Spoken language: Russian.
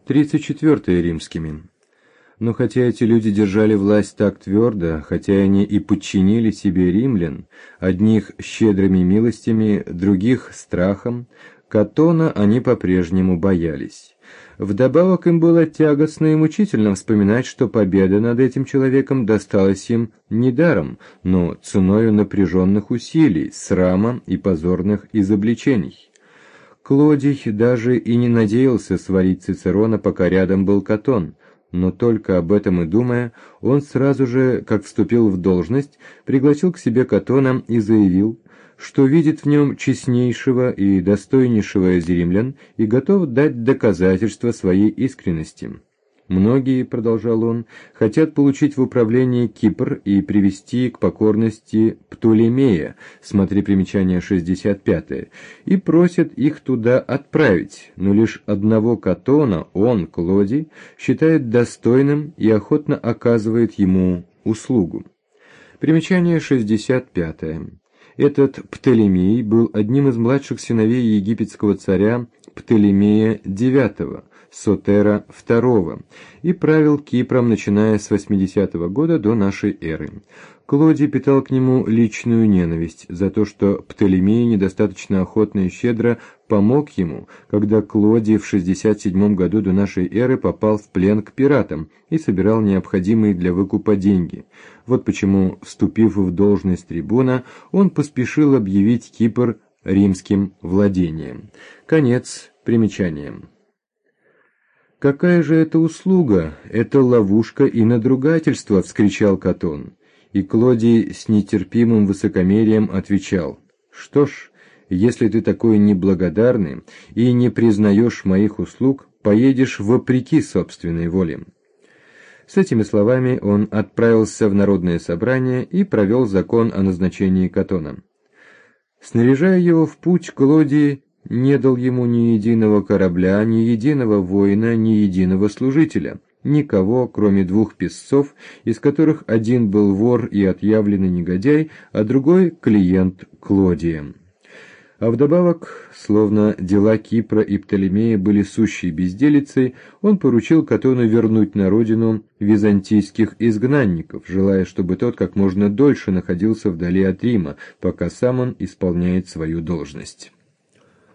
34 римскими. Но хотя эти люди держали власть так твердо, хотя они и подчинили себе римлян, одних щедрыми милостями, других страхом, Катона они по-прежнему боялись. Вдобавок им было тягостно и мучительно вспоминать, что победа над этим человеком досталась им не даром, но ценою напряженных усилий, срама и позорных изобличений. Клодий даже и не надеялся свалить Цицерона, пока рядом был Катон, но только об этом и думая, он сразу же, как вступил в должность, пригласил к себе Катона и заявил, что видит в нем честнейшего и достойнейшего из римлян и готов дать доказательства своей искренности. «Многие, — продолжал он, — хотят получить в управление Кипр и привести к покорности Птолемея, смотри примечание 65, и просят их туда отправить, но лишь одного Катона он, Клодий, считает достойным и охотно оказывает ему услугу». Примечание 65. Этот Птолемей был одним из младших сыновей египетского царя Птолемея IX, Сотера II, и правил Кипром, начиная с 80-го года до нашей эры. Клодий питал к нему личную ненависть за то, что Птолемей недостаточно охотно и щедро помог ему, когда Клодий в 67 году до нашей эры попал в плен к пиратам и собирал необходимые для выкупа деньги. Вот почему, вступив в должность трибуна, он поспешил объявить Кипр римским владением. Конец примечания. «Какая же это услуга? Это ловушка и надругательство!» — вскричал Катон. И Клодий с нетерпимым высокомерием отвечал: «Что ж, если ты такой неблагодарный и не признаешь моих услуг, поедешь вопреки собственной воле». С этими словами он отправился в народное собрание и провел закон о назначении Катона. Снаряжая его в путь, Клодий не дал ему ни единого корабля, ни единого воина, ни единого служителя, никого, кроме 2 писцов, из которых один был вор и отъявленный негодяй, а другой — клиент Клодия. А вдобавок, словно дела Кипра и Птолемея были сущей безделицей, он поручил Катону вернуть на родину византийских изгнанников, желая, чтобы тот как можно дольше находился вдали от Рима, пока сам он исполняет свою должность.